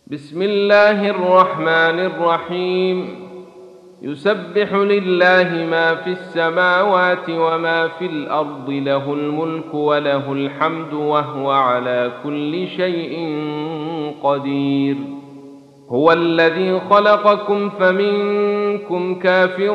بسم الله الرحمن الرحيم. يسبح لله ما في السماوات وما في الأرض، له الملك وله الحمد وهو على كل شيء قدير. هو الذي خلقكم فمنكم كافر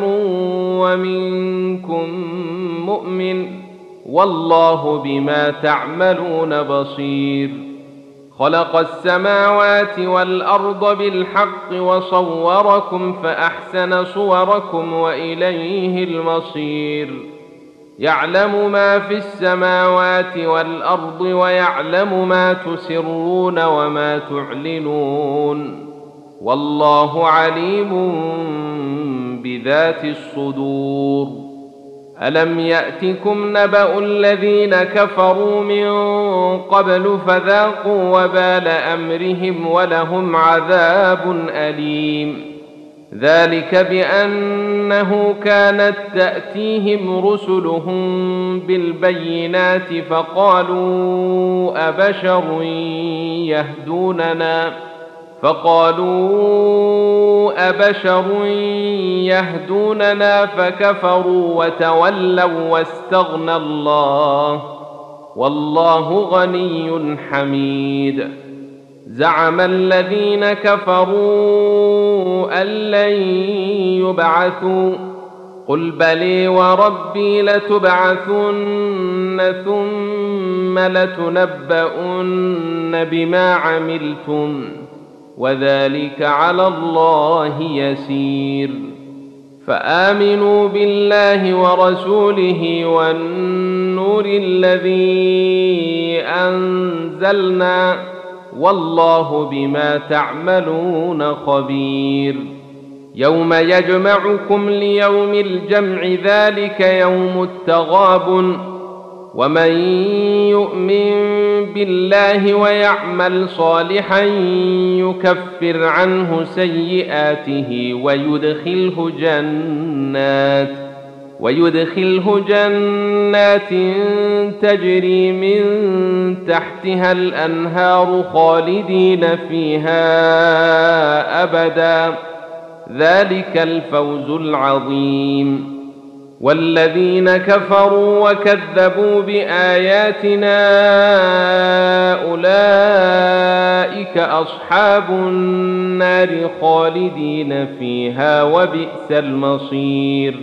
ومنكم مؤمن، والله بما تعملون بصير. خلق السماوات والأرض بالحق وصوركم فأحسن صوركم وإليه المصير. يعلم ما في السماوات والأرض ويعلم ما تسرون وما تعلنون، والله عليم بذات الصدور. ألم يأتكم نبأ الذين كفروا من قبل فذاقوا وبال أمرهم ولهم عذاب أليم. ذلك بأنه كانت تأتيهم رسلهم بالبينات فقالوا أبشر يهدوننا فكفروا وتولوا واستغنى الله، والله غني حميد. زعم الذين كفروا أن لن يبعثوا، قل بلي وربي لتبعثن ثم لتنبؤن بما عملتم، وذلك على الله يسير. فآمنوا بالله ورسوله والنور الذي أنزلنا، والله بما تعملون خبير. يوم يجمعكم ليوم الجمع، ذلك يوم التغابن. ومن يؤمن بالله ويعمل صالحا يكفر عنه سيئاته ويدخله جنات تجري من تحتها الأنهار خالدين فيها أبدا، ذلك الفوز العظيم. والذين كفروا وكذبوا بآياتنا أولئك أصحاب النار خالدين فيها، وبئس المصير.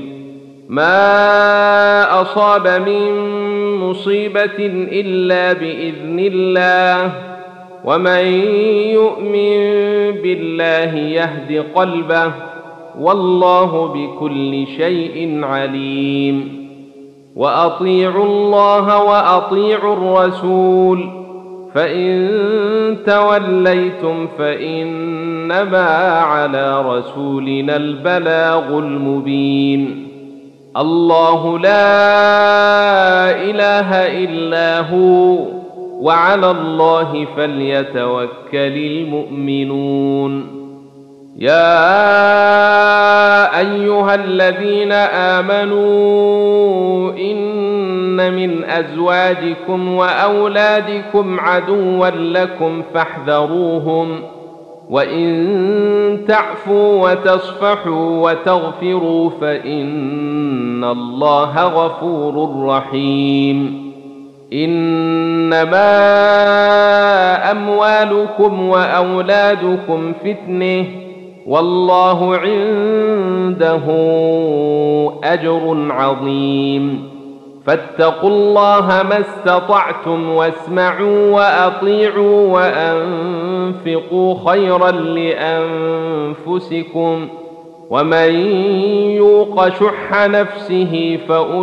ما أصاب من مصيبة إلا بإذن الله، ومن يؤمن بالله يهد قلبه، والله بكل شيء عليم. وأطيعوا الله وأطيعوا الرسول، فإن توليتم فإنما على رسولنا البلاغ المبين. الله لا إله إلا هو، وعلى الله فليتوكل المؤمنون. يا أيها الذين آمنوا إن من أزواجكم وأولادكم عدوا لكم فاحذروهم، وإن تعفوا وتصفحوا وتغفروا فإن الله غفور رحيم. إنما أموالكم وأولادكم فتنة، والله عنده أجر عظيم. فاتقوا الله ما استطعتم، واسمعوا وأطيعوا وأنفقوا خيرا لأنفسكم، ومن يوق شح نفسه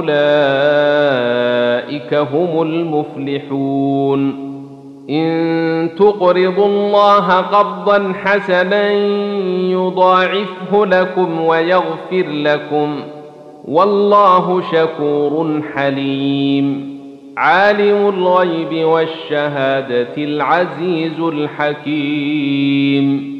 فأولئك هم المفلحون. إن تقرضوا الله قرضا حسنا يضاعفه لكم ويغفر لكم، والله شكور حليم. عالم الغيب والشهادة العزيز الحكيم.